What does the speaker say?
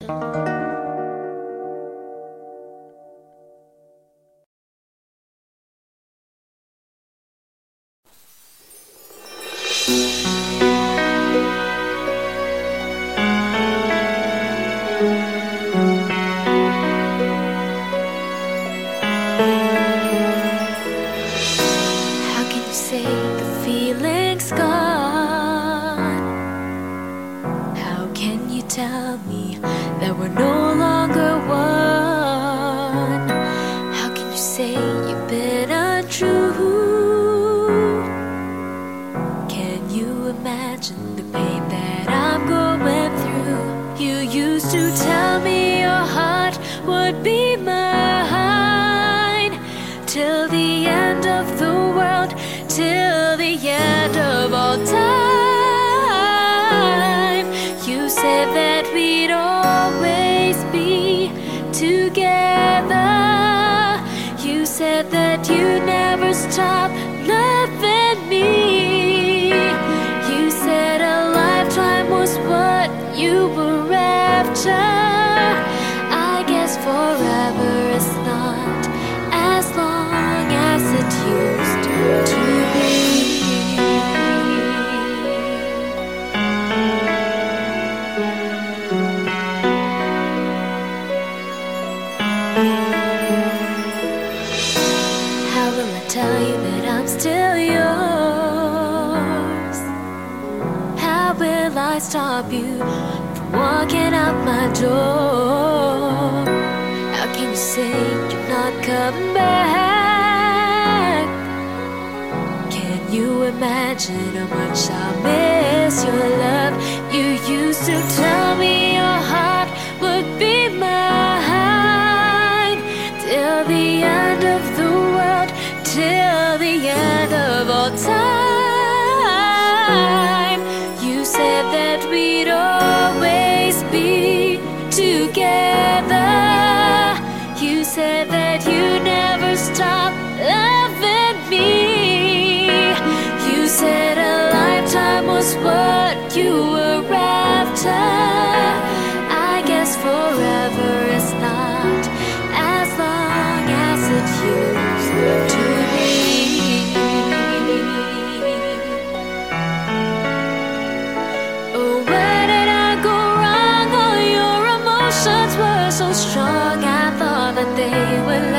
Tell me that we're no longer one. How can you say you've been untrue? Can you imagine the pain that I'm going through? You used to tell me your heart would be mine till the end of the world, till the end of all time. You said that we'd always be together. You said that you'd never stop loving me. You said a lifetime was what you were after. I guess forever is not as long as it used to be. How will I tell you that I'm still yours? How will I stop you from walking out my door? How can you say you're not coming back? Can you imagine how much I miss your love? You used to tell me your heart would be mine till the end of the world, till the end of all time. You said that we'd always be together. You said that you'd never stop loving me. You said a lifetime was what you were after. I guess forever is not as long as it used to be. Oh, where did I go wrong? Oh, your emotions were so strong. I thought that they would